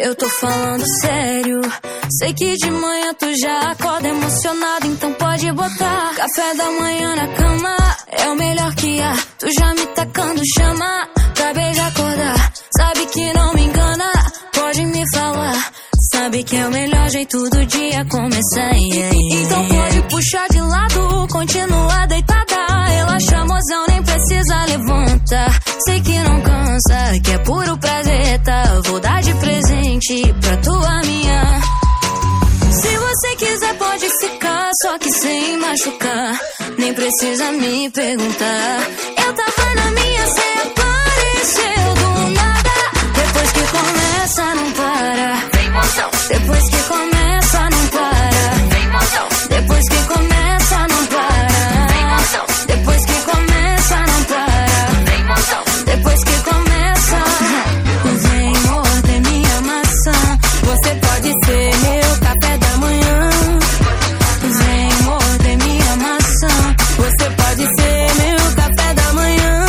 Eu tô falando sério. Sei que de manhã tu já acorda emocionado, então pode botar café da manhã na cama. É o melhor que há, tu já me tacando chama. Acabei de acordar, sabe que não me engana. Pode me falar, sabe que é o melhor jeito do dia começar. Então pode puxar de lado, continua deitada. Relaxa, mozão, nem precisa levantar. Sei que não cansa, que é puro prazer, tá? Vou dar de presente pra tua minha. Se você quiser pode ficar, só que sem machucar. Nem precisa me perguntar. Eu tava na minha, cê apareceu do nada. Depois que começa não para. Vem, mozão. Depois que começa não para. Vem, mozão. Depois que começa não para. Vem, mozão. Depois que começa não para. Vem, mozão. Depois que começa. Vem morder minha maçã. Você pode ser meu café da manhã. Vem morder minha maçã. Você pode ser meu café da manhã.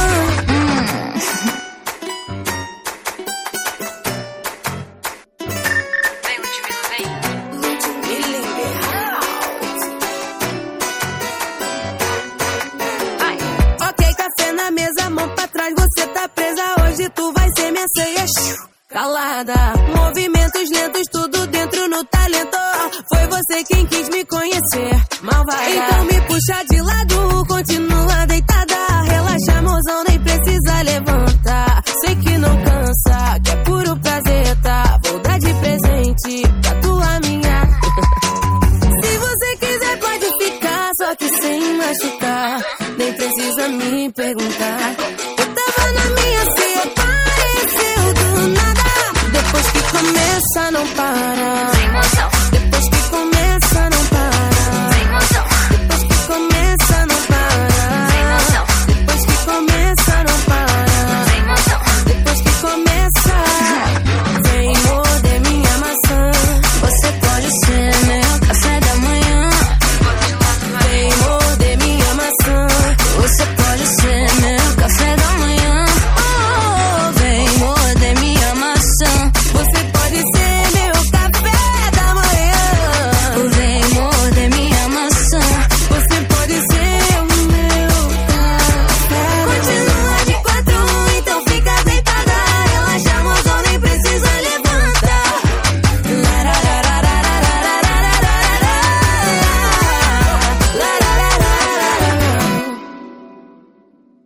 Vem, Ludmilla, vem. Vai. Ok, café na mesa, mão pra trás, você tá presa. Hoje tu vai ser minha ceia. Calada, movimentos lentos, tudo dentro no talento. Foi você quem quis me conhecer, malvada. Então me puxa de lado, continua deitada. Relaxa, mozão, nem precisa levantar. Sei que não cansa, que é puro prazer, tá? Vou dar de presente pra tua minha. Se você quiser pode ficar, só que sem machucar. Nem precisa me perguntar. Eu tava na minha, cê apareceu do nada. Depois que começa não para. Vem, mozão.